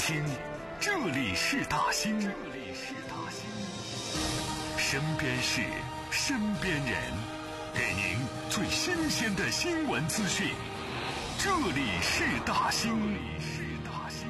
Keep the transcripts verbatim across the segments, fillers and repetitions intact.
听，这里是大兴，这里是大兴，身边事，身边人，给您最新鲜的新闻资讯。这里是大兴，这里是大兴。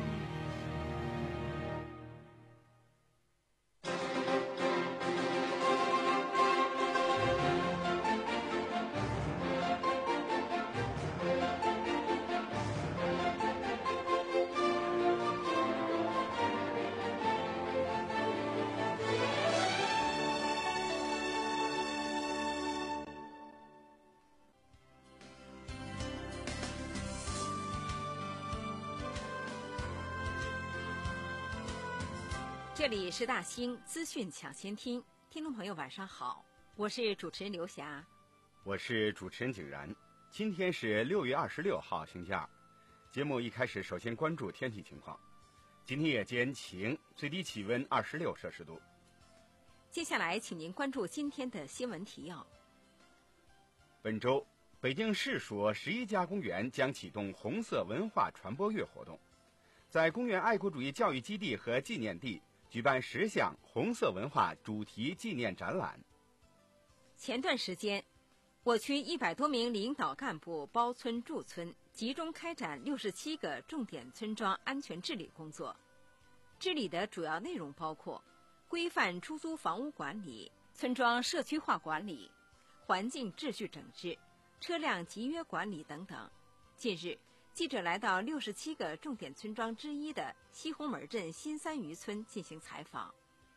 这里是大兴资讯抢先听，听众朋友晚上好，我是主持人刘霞， 我是主持人景然。今天是六月二十六号星期二，节目一开始首先关注天气情况。今天夜间晴，最低气温二十六摄氏度。 接下来请您关注今天的新闻提要。 本周北京市属十一家公园将启动红色文化传播月活动，在公园爱国主义教育基地和纪念地举办十项红色文化主题纪念展览。 前段时间，我区一百多名领导干部包村驻村，集中开展六十七个重点村庄安全治理工作。治理的主要内容包括规范出租房屋管理、村庄社区化管理、环境秩序整治、车辆集约管理等等。近日，记者来到六十七个重点村庄之一的西红门镇新三渔村进行采访。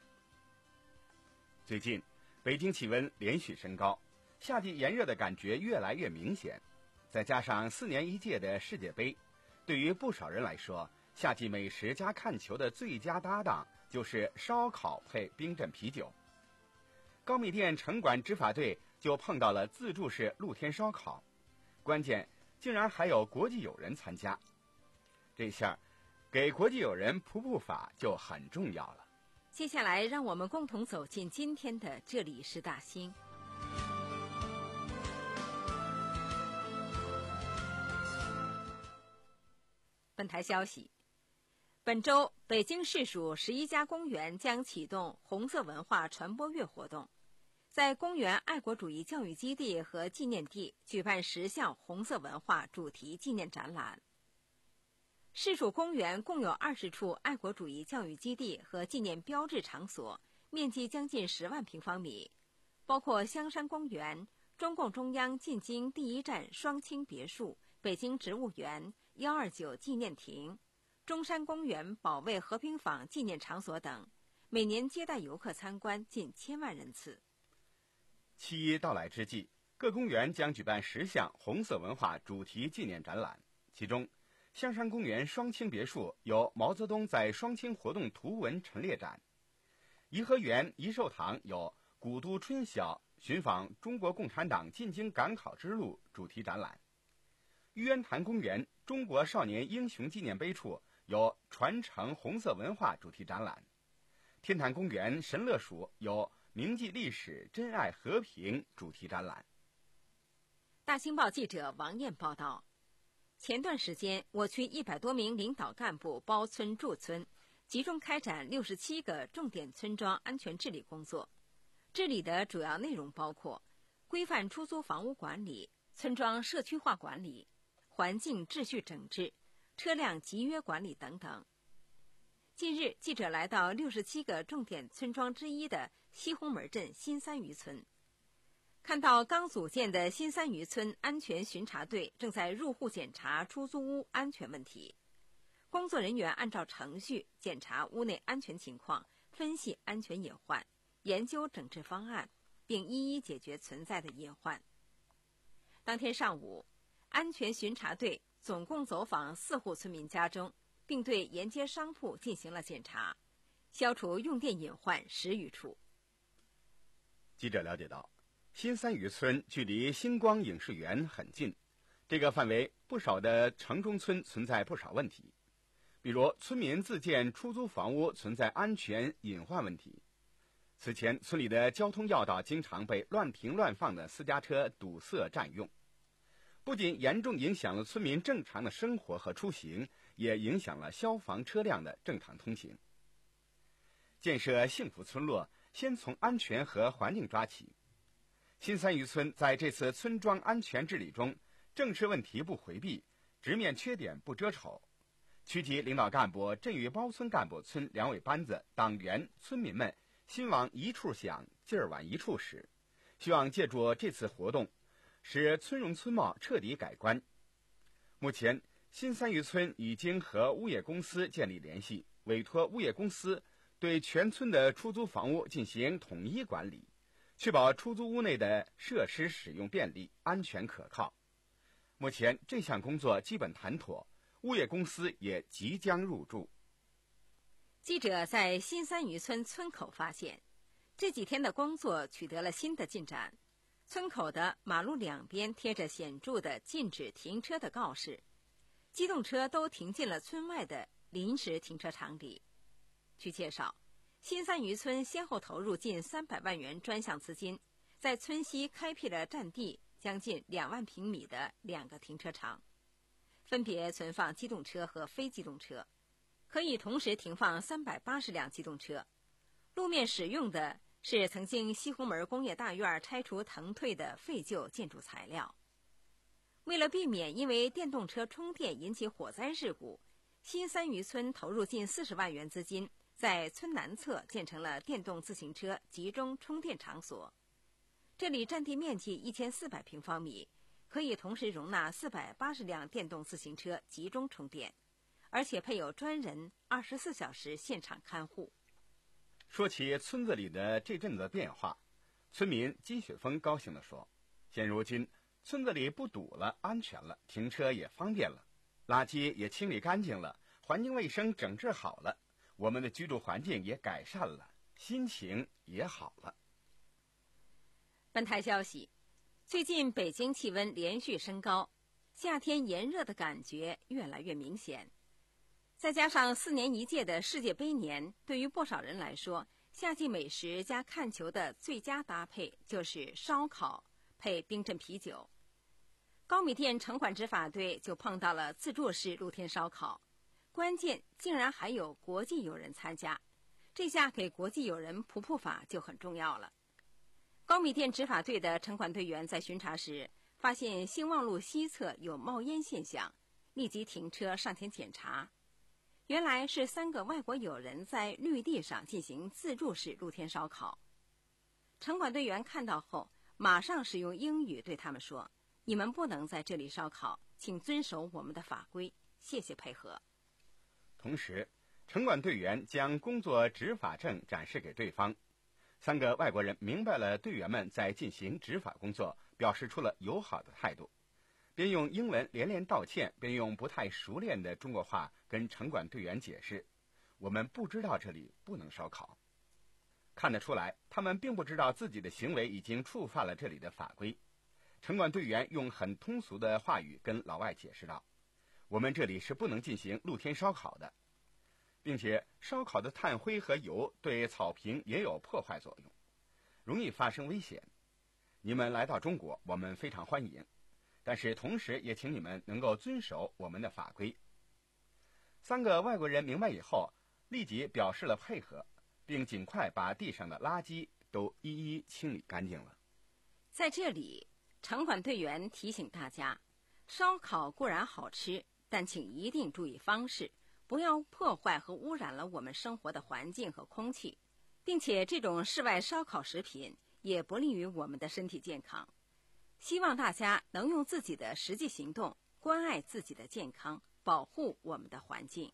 最近，北京气温连续升高，夏季炎热的感觉越来越明显。再加上四年一届的世界杯，对于不少人来说，夏季美食加看球的最佳搭档就是烧烤配冰镇啤酒。高密店城管执法队就碰到了自助式露天烧烤，关键竟然还有国际友人参加，这下给国际友人普普法就很重要了。 接下来让我们共同走进今天的这里是大兴。本台消息，本周北京市属十一家公园将启动红色文化传播月活动，在公园爱国主义教育基地和纪念地举办十项红色文化主题纪念展览。市属公园共有二十处爱国主义教育基地和纪念标志场所，面积将近十万平方米，包括香山公园、中共中央进京第一站双清别墅、北京植物园、一二九纪念亭、中山公园保卫和平坊纪念场所等，每年接待游客参观近千万人次。 七一到来之际，各公园将举办十项红色文化主题纪念展览，其中香山公园双清别墅有毛泽东在双清活动图文陈列展，颐和园颐寿堂有古都春晓寻访中国共产党进京赶考之路主题展览，玉渊潭公园中国少年英雄纪念碑处有传承红色文化主题展览，天坛公园神乐署有铭记历史珍爱和平主题展览。 大兴报记者王燕报道，前段时间我区一百多名领导干部包村驻村，集中开展六十七个重点村庄安全治理工作。治理的主要内容包括规范出租房屋管理、村庄社区化管理、环境秩序整治、车辆集约管理等等。近日，记者来到六十七个重点村庄之一的西红门镇新三渔村，看到刚组建的新三渔村安全巡查队正在入户检查出租屋安全问题。工作人员按照程序检查屋内安全情况，分析安全隐患，研究整治方案，并一一解决存在的隐患。当天上午，安全巡查队总共走访四户村民家中，并对沿街商铺进行了检查，消除用电隐患十余处。 记者了解到，新三渔村距离星光影视园很近，这个范围不少的城中村存在不少问题，比如村民自建出租房屋存在安全隐患问题。此前，村里的交通要道经常被乱停乱放的私家车堵塞占用，不仅严重影响了村民正常的生活和出行， 也影响了消防车辆的正常通行。建设幸福村落，先从安全和环境抓起。新三渔村在这次村庄安全治理中，正视问题不回避，直面缺点不遮丑。区级领导干部、镇与包村干部、村两委班子、党员、村民们心往一处想，劲儿往一处使，希望借助这次活动，使村容村貌彻底改观。目前，新三渔村已经和物业公司建立联系，委托物业公司对全村的出租房屋进行统一管理，确保出租屋内的设施使用便利、安全可靠。目前这项工作基本谈妥，物业公司也即将入驻。 记者在新三渔村村口发现，这几天的工作取得了新的进展。村口的马路两边贴着显著的禁止停车的告示，机动车都停进了村外的临时停车场里。据介绍，新三渔村先后投入近三百万元专项资金，在村西开辟了占地将近两万平米的两个停车场，分别存放机动车和非机动车，可以同时停放三百八十辆机动车。路面使用的是曾经西红门工业大院拆除腾退的废旧建筑材料。为了避免因为电动车充电引起火灾事故，新三渔村投入近四十万元资金，在村南侧建成了电动自行车集中充电场所。这里占地面积一千四百平方米，可以同时容纳四百八十辆电动自行车集中充电，而且配有专人二十四小时现场看护。 说起村子里的这阵子变化，村民金雪峰高兴地说：“现如今村子里不堵了，安全了，停车也方便了，垃圾也清理干净了，环境卫生整治好了，我们的居住环境也改善了，心情也好了。” 本台消息，最近北京气温连续升高，夏天炎热的感觉越来越明显。再加上四年一届的世界杯年，对于不少人来说，夏季美食加看球的最佳搭配就是烧烤配冰镇啤酒。高米店城管执法队就碰到了自助式露天烧烤，关键竟然还有国际友人参加，这下给国际友人普普法就很重要了。高米店执法队的城管队员在巡查时，发现兴旺路西侧有冒烟现象，立即停车上前检查。原来是三个外国友人在绿地上进行自助式露天烧烤。城管队员看到后，马上使用英语对他们说：“你们不能在这里烧烤，请遵守我们的法规，谢谢配合。” 同时，城管队员将工作执法证展示给对方。三个外国人明白了队员们在进行执法工作，表示出了友好的态度，边用英文连连道歉，边用不太熟练的中国话跟城管队员解释：“我们不知道这里不能烧烤。”看得出来，他们并不知道自己的行为已经触犯了这里的法规。城管队员用很通俗的话语跟老外解释道：“我们这里是不能进行露天烧烤的，并且烧烤的炭灰和油对草坪也有破坏作用，容易发生危险。你们来到中国，我们非常欢迎，但是同时也请你们能够遵守我们的法规。”三个外国人明白以后，立即表示了配合，并尽快把地上的垃圾都一一清理干净了。 在这里，城管队员提醒大家，烧烤固然好吃，但请一定注意方式，不要破坏和污染了我们生活的环境和空气，并且这种室外烧烤食品也不利于我们的身体健康。希望大家能用自己的实际行动关爱自己的健康，保护我们的环境。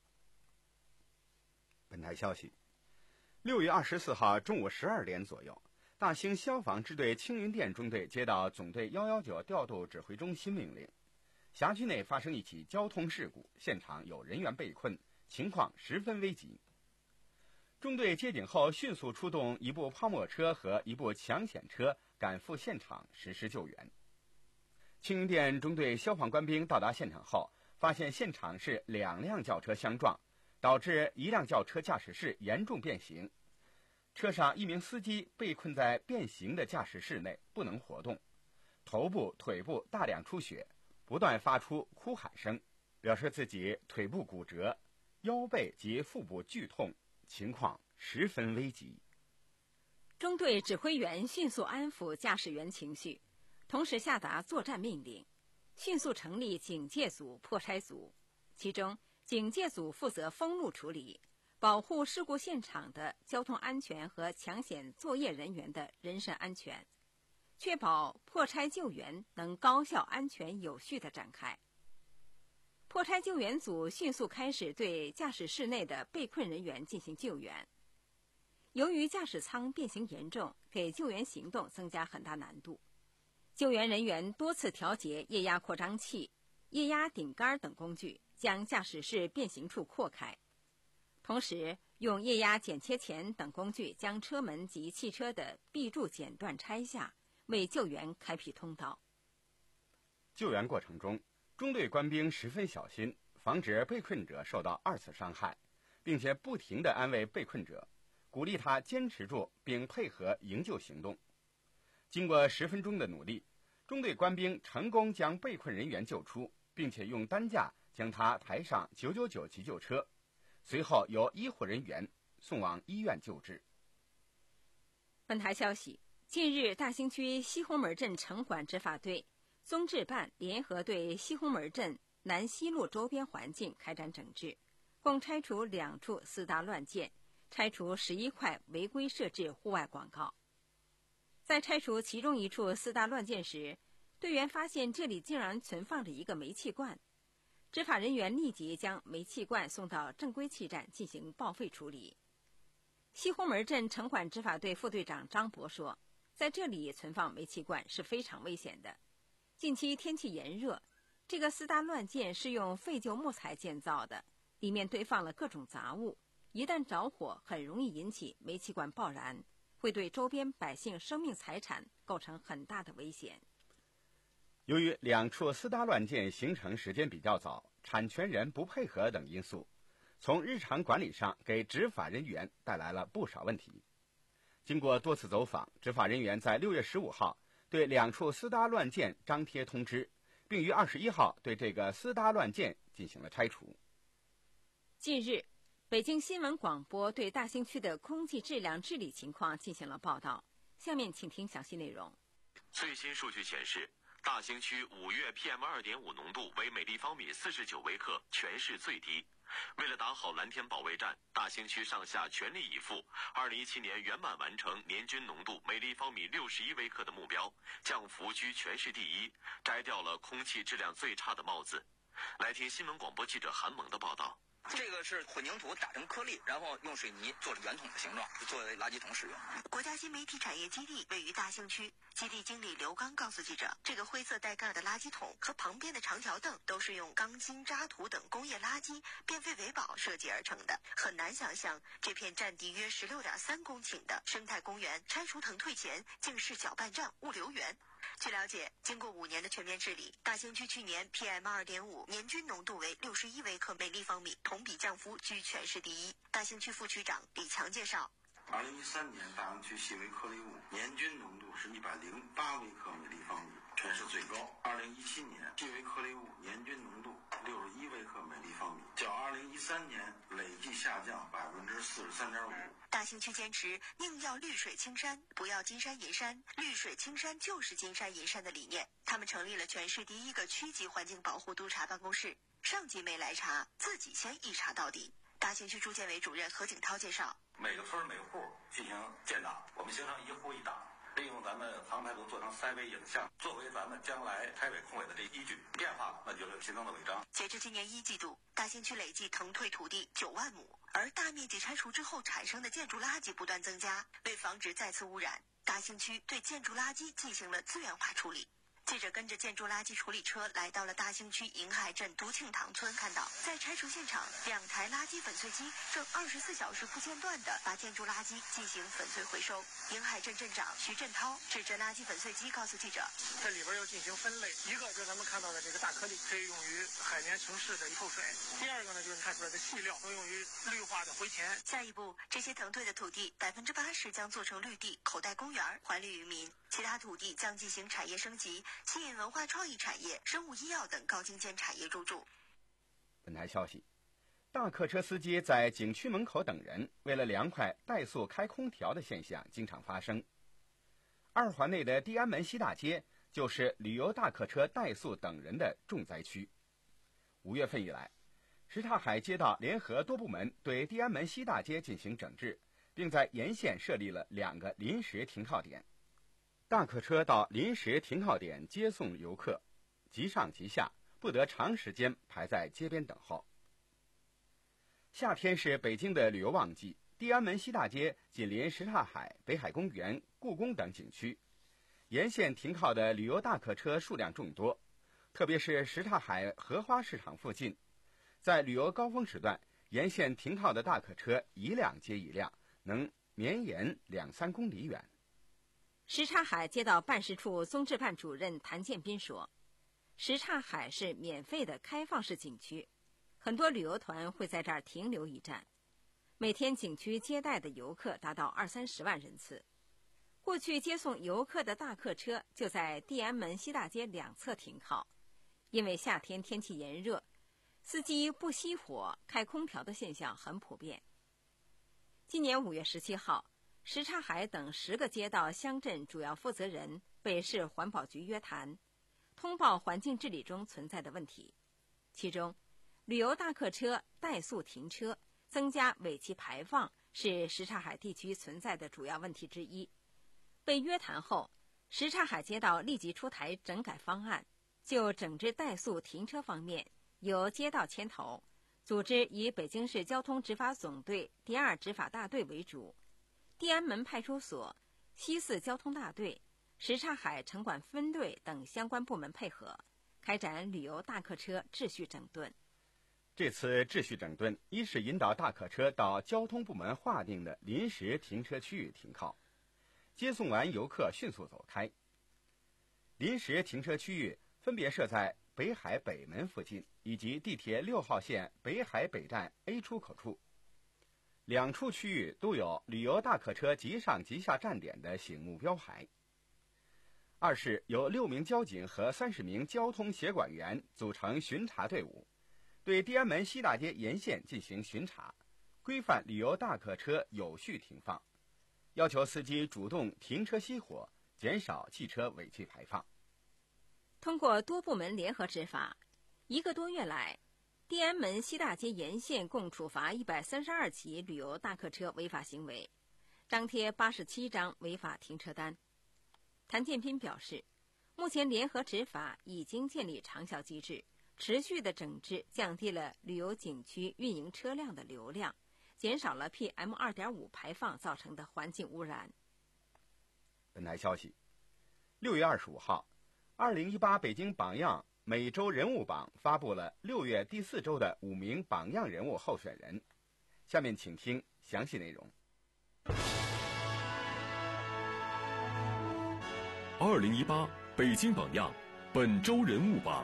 本台消息，六月二十四号中午十二点左右，大兴消防支队青云店中队接到总队一一九调度指挥中心命令，辖区内发生一起交通事故，现场有人员被困，情况十分危急。中队接警后，迅速出动一部泡沫车和一部抢险车赶赴现场实施救援。青云店中队消防官兵到达现场后，发现现场是两辆轿车相撞，导致一辆轿车驾驶室严重变形，车上一名司机被困在变形的驾驶室内，不能活动，头部、腿部大量出血，不断发出哭喊声。 表示自己腿部骨折，腰背及腹部剧痛，情况十分危急。 中队指挥员迅速安抚驾驶员情绪，同时下达作战命令，迅速成立警戒组、破拆组。其中，警戒组负责封路处理，保护事故现场的交通安全和抢险作业人员的人身安全，确保破拆救援能高效、安全、有序地展开。破拆救援组迅速开始对驾驶室内的被困人员进行救援。由于驾驶舱变形严重，给救援行动增加很大难度。救援人员多次调节液压扩张器、液压顶杆等工具，将驾驶室变形处扩开。同时，用液压剪切钳等工具将车门及汽车的壁柱剪断拆下，为救援开辟通道。 救援过程中，中队官兵十分小心，防止被困者受到二次伤害，并且不停地安慰被困者，鼓励他坚持住并配合营救行动。经过十分钟的努力，中队官兵成功将被困人员救出，并且用担架将他抬上九九九急救车，随后由医护人员送往医院救治。 本台消息，近日大兴区西红门镇城管执法队、综治办联合对西红门镇南西路周边环境开展整治，共拆除两处私搭乱建，拆除十一块违规设置户外广告。在拆除其中一处私搭乱建时，队员发现这里竟然存放着一个煤气罐，执法人员立即将煤气罐送到正规气站进行报废处理。西红门镇城管执法队副队长张博说，在这里存放煤气罐是非常危险的。近期天气炎热，这个私搭乱建是用废旧木材建造的，里面堆放了各种杂物，一旦着火很容易引起煤气罐爆燃，会对周边百姓生命财产构成很大的危险。 由于两处私搭乱建形成时间比较早，产权人不配合等因素，从日常管理上给执法人员带来了不少问题。经过多次走访，执法人员在六月十五号对两处私搭乱建张贴通知，并于二十一号对这个私搭乱建进行了拆除。 近日，北京新闻广播对大兴区的空气质量治理情况进行了报道，下面请听详细内容。 最新数据显示，大兴区五月 P M 二点五 浓度为每立方米四十九微克，全市最低。为了打好蓝天保卫战，大兴区上下全力以赴，二零一七年圆满完成年均浓度每立方米六十一微克的目标，降幅居全市第一，摘掉了空气质量最差的帽子。来听新闻广播记者韩萌的报道。 这个是混凝土打成颗粒，然后用水泥做成圆筒的形状，作为垃圾桶使用。 国家新媒体产业基地位于大兴区，基地经理刘刚告诉记者，这个灰色带盖的垃圾桶和旁边的长条凳都是用钢筋、渣土等工业垃圾变废为宝设计而成的。很难想象，这片占地约十六点三公顷的生态公园拆除腾退前竟是搅拌站、物流园。据了解，经过五年的全面治理，大兴区去年 P M 二点五 年均浓度为六十一微克每立方米，同比降幅居全市第一。大兴区副区长李强介绍， 二零一三年大兴区细微颗粒物年均浓度是一百零八微克每立方米，全市最高。二零一七年细微颗粒物年均浓度六十一微克每立方米，较二零一三年累计下降百分之四十三点五。 大兴区坚持宁要绿水青山，不要金山银山，绿水青山就是金山银山的理念。他们成立了全市第一个区级环境保护督察办公室，上级没来查，自己先一查到底。大兴区住建委主任何景涛介绍， 每个村每个户进行建档，我们形成一户一档，利用咱们航拍图做成三维影像，作为咱们将来拆违控违的这依据，变化了那就是形成的违章。 截至今年一季度，大兴区累计腾退土地九万亩，而大面积拆除之后产生的建筑垃圾不断增加。为防止再次污染，大兴区对建筑垃圾进行了资源化处理。记者跟着建筑垃圾处理车来到了大兴区银海镇独庆堂村，看到在拆除现场，两台垃圾粉碎机正二十四小时不间断地把建筑垃圾进行粉碎回收。银海镇镇长徐振涛指着垃圾粉碎机告诉记者， 这里边要进行分类，一个就是咱们看到的这个大颗粒，可以用于海绵城市的透水；第二个呢，就是看出来的细料，能用于绿化的回填。 下一步，这些腾退的土地百分之八十将做成绿地、口袋公园，还绿于民。其他土地将进行产业升级，吸引文化创意产业、生物医药等高精尖产业入驻。 本台消息，大客车司机在景区门口等人，为了凉快怠速开空调的现象经常发生。二环内的地安门西大街就是旅游大客车怠速等人的重灾区。五月份以来，什刹海街道联合多部门对地安门西大街进行整治，并在沿线设立了两个临时停靠点。大客车到临时停靠点接送游客，即上即下，不得长时间排在街边等候。夏天是北京的旅游旺季，地安门西大街紧邻什刹海、北海公园、故宫等景区，沿线停靠的旅游大客车数量众多，特别是什刹海荷花市场附近，在旅游高峰时段，沿线停靠的大客车一辆接一辆，能绵延两三公里远。 什刹海街道办事处综治办主任谭建斌说，什刹海是免费的开放式景区，很多旅游团会在这儿停留一站，每天景区接待的游客达到二三十万人次。过去接送游客的大客车就在地安门西大街两侧停靠，因为夏天天气炎热，司机不熄火开空调的现象很普遍。今年五月十七号，什刹海等十个街道乡镇主要负责人被市环保局约谈，通报环境治理中存在的问题。其中，旅游大客车怠速停车、增加尾气排放是什刹海地区存在的主要问题之一。被约谈后，什刹海街道立即出台整改方案，就整治怠速停车方面，由街道牵头，组织以北京市交通执法总队第二执法大队为主，地安门派出所、西四交通大队、什刹海城管分队等相关部门配合，开展旅游大客车秩序整顿。 这次秩序整顿，一是引导大客车到交通部门划定的临时停车区域停靠，接送完游客迅速走开。临时停车区域分别设在北海北门附近以及地铁六号线北海北站 A 出口处，两处区域都有旅游大客车即上即下站点的醒目标牌。二是有六名交警和三十名交通协管员组成巡查队伍，对地安门西大街沿线进行巡查，规范旅游大客车有序停放，要求司机主动停车熄火，减少汽车尾气排放。 通过多部门联合执法，一个多月来，地安门西大街沿线共处罚一百三十二起旅游大客车违法行为，张贴八十七张违法停车单。谭建斌表示，目前联合执法已经建立长效机制，持续的整治降低了旅游景区运营车辆的流量，减少了 P M 二点五 排放造成的环境污染。 本台消息，六月二十五号，二零一八北京榜样每周人物榜发布了六月第四周的五名榜样人物候选人。下面请听详细内容。 二零一八北京榜样本周人物榜。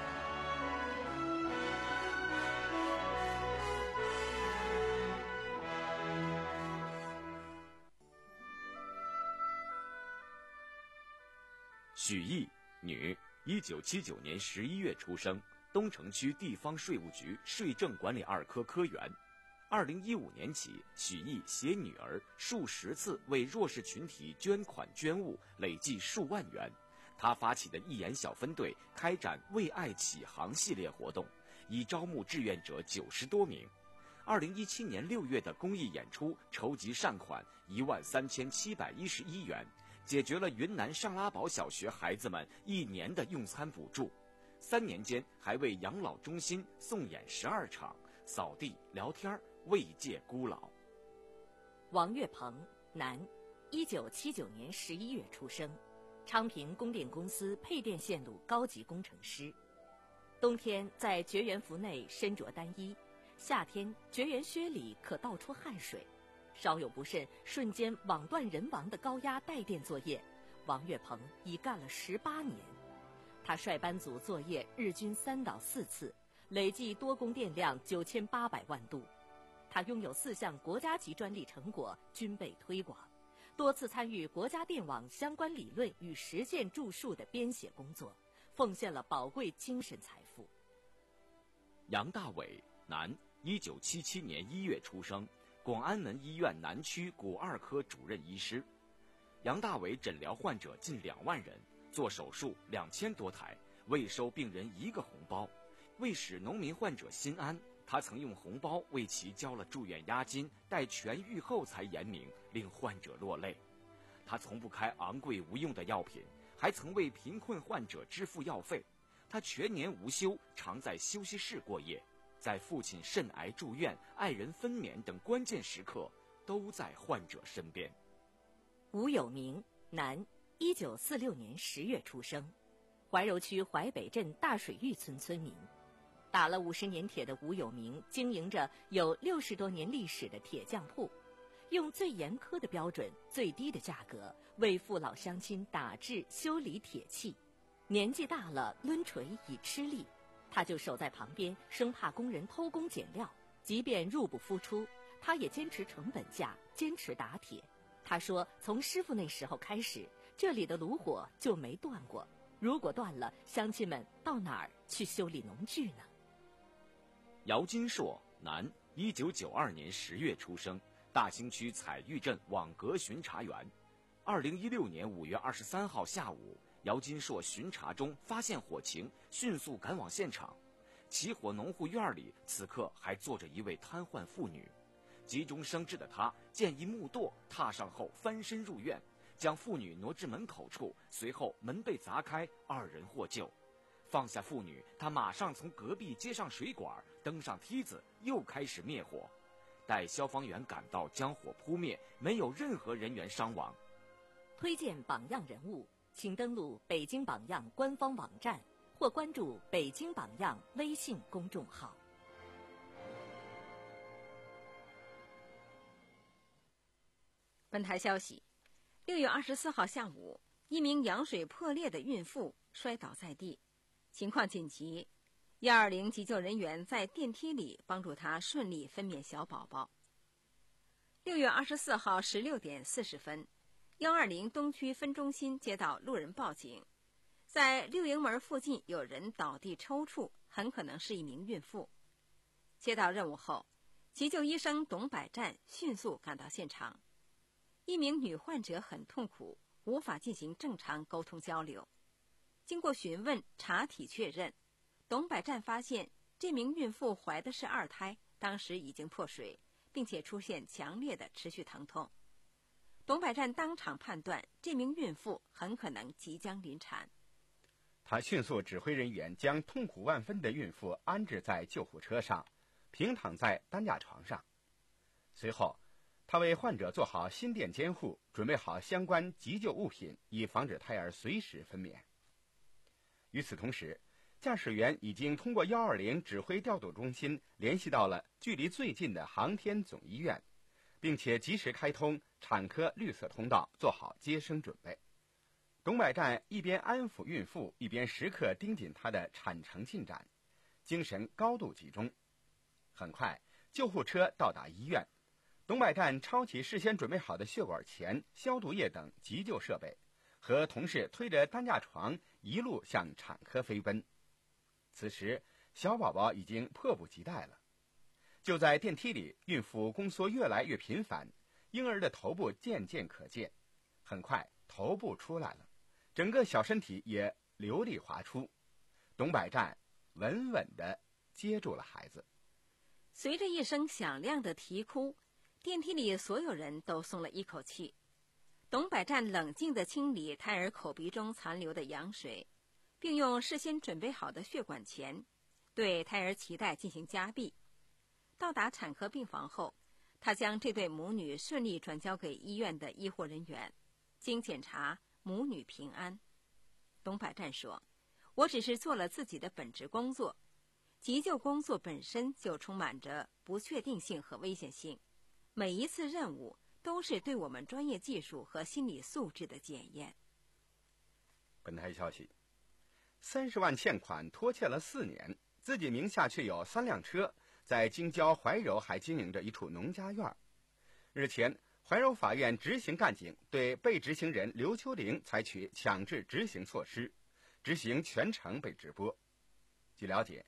许毅，女，一九七九年十一月出生，东城区地方税务局税政管理二科科员。二零一五年起，许毅携女儿数十次为弱势群体捐款捐物，累计数万元。他发起的义演小分队开展为爱启航系列活动，已招募志愿者九十多名。二零一七年六月的公益演出筹集善款一万三千七百一十一元，解决了云南上拉堡小学孩子们一年的用餐补助。三年间还为养老中心送演十二场，扫地聊天，慰藉孤老。 王月鹏，男，一九七九年十一月出生，昌平供电公司配电线路高级工程师。冬天在绝缘服内身着单衣，夏天绝缘靴里可倒出汗水，稍有不慎瞬间网断人亡的高压带电作业，王月鹏已干了十八年。他率班组作业日均三到四次，累计多供电量九千八百万度。他拥有四项国家级专利成果均被推广，多次参与国家电网相关理论与实践著述的编写工作，奉献了宝贵精神财富。 杨大伟，男，一九七七年一月出生，广安门医院南区骨二科主任医师。杨大伟诊疗患者近两万人，做手术两千多台，未收病人一个红包。为使农民患者心安，他曾用红包为其交了住院押金，待痊愈后才言明，令患者落泪。他从不开昂贵无用的药品，还曾为贫困患者支付药费。他全年无休，常在休息室过夜，在父亲肾癌住院、爱人分娩等关键时刻，都在患者身边。 吴有明，男，一九四六年十月出生，怀柔区淮北镇大水峪村村民。打了五十年铁的吴有明经营着有六十多年历史的铁匠铺，用最严苛的标准、最低的价格为父老乡亲打制修理铁器。年纪大了，抡锤已吃力，他就守在旁边，生怕工人偷工减料。即便入不敷出，他也坚持成本价，坚持打铁。他说，从师傅那时候开始，这里的炉火就没断过。如果断了，乡亲们到哪儿去修理农具呢？ 姚金硕，男，一九九二年十月出生，大兴区彩玉镇网格巡查员。二零一六年五月二十三号下午，姚金硕巡查中发现火情，迅速赶往现场。起火农户院里此刻还坐着一位瘫痪妇女，急中生智的他见一木垛，踏上后翻身入院，将妇女挪至门口处，随后门被砸开，二人获救。放下妇女，他马上从隔壁接上水管，登上梯子，又开始灭火。待消防员赶到，将火扑灭，没有任何人员伤亡。 推荐榜样人物，请登录北京榜样官方网站或关注北京榜样微信公众号。 本台消息，六月二十四号下午，一名羊水破裂的孕妇摔倒在地，情况紧急，一二零急救人员在电梯里帮助她顺利分娩小宝宝。六月二十四号十六点四十分，一二零东区分中心接到路人报警，在六营门附近有人倒地抽搐，很可能是一名孕妇。接到任务后，急救医生董百战迅速赶到现场。一名女患者很痛苦，无法进行正常沟通交流。经过询问查体确认，董百战发现这名孕妇怀的是二胎，当时已经破水，并且出现强烈的持续疼痛。董百战当场判断这名孕妇很可能即将临产。 他迅速指挥人员将痛苦万分的孕妇安置在救护车上，平躺在担架床上。随后他为患者做好心电监护，准备好相关急救物品，以防止胎儿随时分娩。与此同时，驾驶员已经通过一二零指挥调度中心联系到了距离最近的航天总医院，并且及时开通产科绿色通道，做好接生准备。董百战一边安抚孕妇，一边时刻盯紧她的产程进展，精神高度集中。很快，救护车到达医院，董百战抄起事先准备好的血管钳、消毒液等急救设备，和同事推着担架床一路向产科飞奔。此时，小宝宝已经迫不及待了。就在电梯里，孕妇宫缩越来越频繁，婴儿的头部渐渐可见。很快，头部出来了，整个小身体也流利滑出。董百战稳稳地接住了孩子。 随着一声响亮的啼哭，电梯里所有人都松了一口气。董百战冷静地清理胎儿口鼻中残留的羊水，并用事先准备好的血管钳对胎儿脐带进行夹闭。到达产科病房后，他将这对母女顺利转交给医院的医护人员。经检查，母女平安。董百战说，我只是做了自己的本职工作，急救工作本身就充满着不确定性和危险性，每一次任务都是对我们专业技术和心理素质的检验。 本台消息，三十万欠款拖欠了四年，自己名下却有三辆车，在京郊怀柔还经营着一处农家院。日前，怀柔法院执行干警对被执行人刘秋玲采取强制执行措施，执行全程被直播。据了解，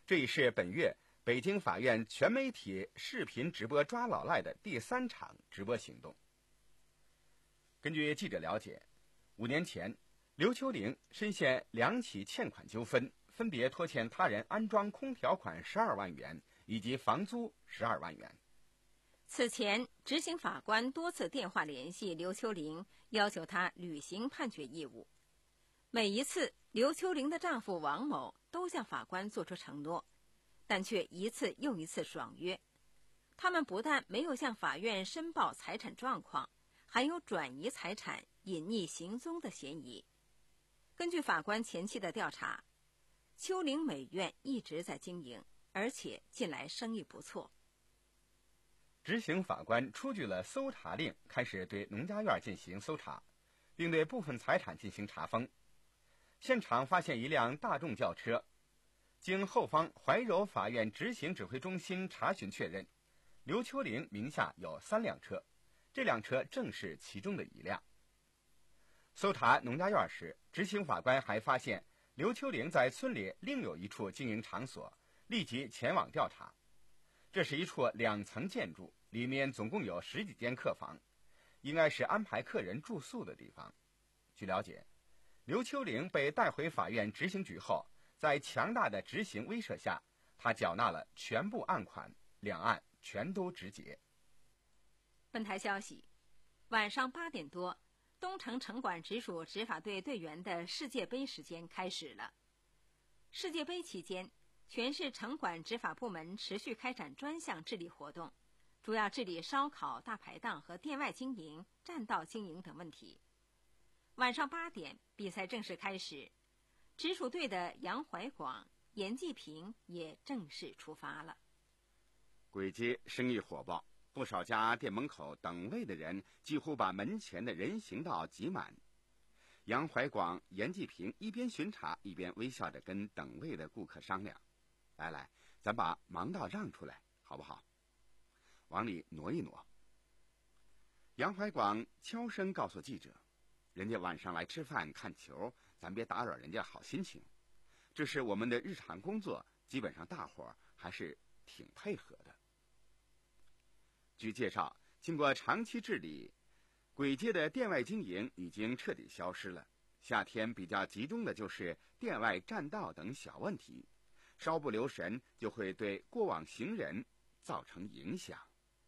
这已是本月北京法院全媒体视频直播抓老赖的第三场直播行动。根据记者了解，五年前，刘秋玲深陷两起欠款纠纷，分别拖欠他人安装空调款十二万元以及房租十二万元。 此前，执行法官多次电话联系刘秋玲，要求她履行判决义务。每一次，刘秋玲的丈夫王某都向法官作出承诺，但却一次又一次爽约。他们不但没有向法院申报财产状况，还有转移财产、隐匿行踪的嫌疑。根据法官前期的调查，秋玲美院一直在经营，而且近来生意不错。 执行法官出具了搜查令，开始对农家院进行搜查，并对部分财产进行查封。现场发现一辆大众轿车，经后方怀柔法院执行指挥中心查询确认，刘秋玲名下有三辆车，这辆车正是其中的一辆。搜查农家院时，执行法官还发现刘秋玲在村里另有一处经营场所，立即前往调查。这是一处两层建筑，里面总共有十几间客房，应该是安排客人住宿的地方。据了解，刘秋玲被带回法院执行局后，在强大的执行威慑下，她缴纳了全部案款，两案全都直结。 本台消息，晚上八点多，东城城管直属执法队队员的世界杯时间开始了。世界杯期间，全市城管执法部门持续开展专项治理活动，主要治理烧烤、大排档和店外经营、占道经营等问题。晚上八点，比赛正式开始，直属队的杨怀广、严继平也正式出发了。 簋街生意火爆，不少家店门口等位的人几乎把门前的人行道挤满。杨怀广、严继平一边巡查，一边微笑着跟等位的顾客商量：“来来，咱把盲道让出来，好不好？往里挪一挪。”杨怀广悄声告诉记者：“人家晚上来吃饭看球，咱别打扰人家好心情。这是我们的日常工作，基本上大伙儿还是挺配合的。”据介绍，经过长期治理，簋街的店外经营已经彻底消失了。夏天比较集中的就是店外占道等小问题，稍不留神就会对过往行人造成影响。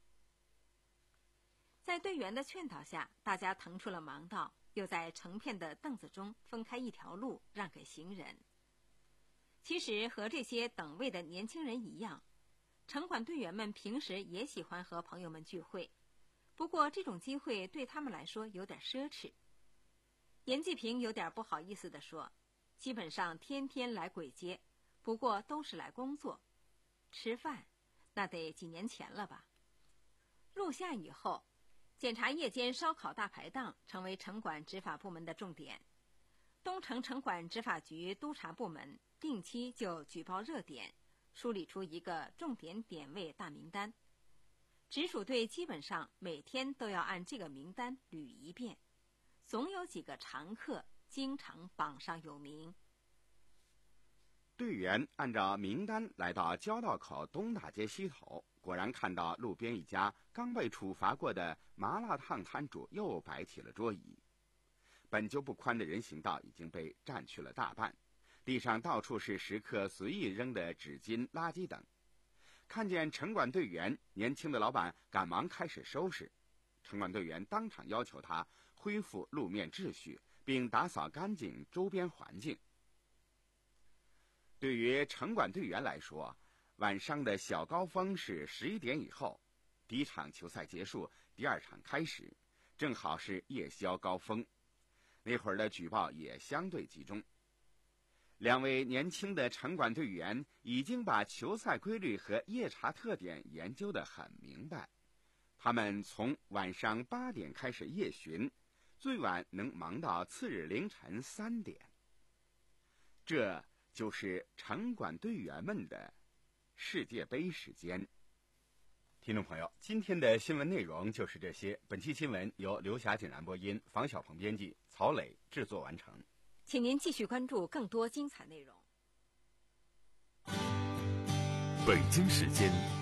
在队员的劝导下，大家腾出了盲道，又在成片的凳子中分开一条路让给行人。其实和这些等位的年轻人一样，城管队员们平时也喜欢和朋友们聚会，不过这种机会对他们来说有点奢侈。严继平有点不好意思地说：“基本上天天来簋街，不过都是来工作，吃饭那得几年前了吧。”入夏以后，检查夜间烧烤大排档成为城管执法部门的重点。东城城管执法局督察部门定期就举报热点，梳理出一个重点点位大名单。直属队基本上每天都要按这个名单捋一遍，总有几个常客经常榜上有名。 队员按照名单来到交道口东大街西头，果然看到路边一家刚被处罚过的麻辣烫摊主又摆起了桌椅。本就不宽的人行道已经被占去了大半，地上到处是食客随意扔的纸巾、垃圾等。看见城管队员，年轻的老板赶忙开始收拾。城管队员当场要求他恢复路面秩序，并打扫干净周边环境。对于城管队员来说，晚上的小高峰是十一点以后，第一场球赛结束，第二场开始，正好是夜宵高峰，那会儿的举报也相对集中。两位年轻的城管队员已经把球赛规律和夜查特点研究得很明白，他们从晚上八点开始夜巡，最晚能忙到次日凌晨三点。这就是城管队员们的世界杯时间。听众朋友，今天的新闻内容就是这些。本期新闻由刘霞简然播音，房小鹏编辑，曹磊制作完成。 请您继续关注更多精彩内容。 北京时间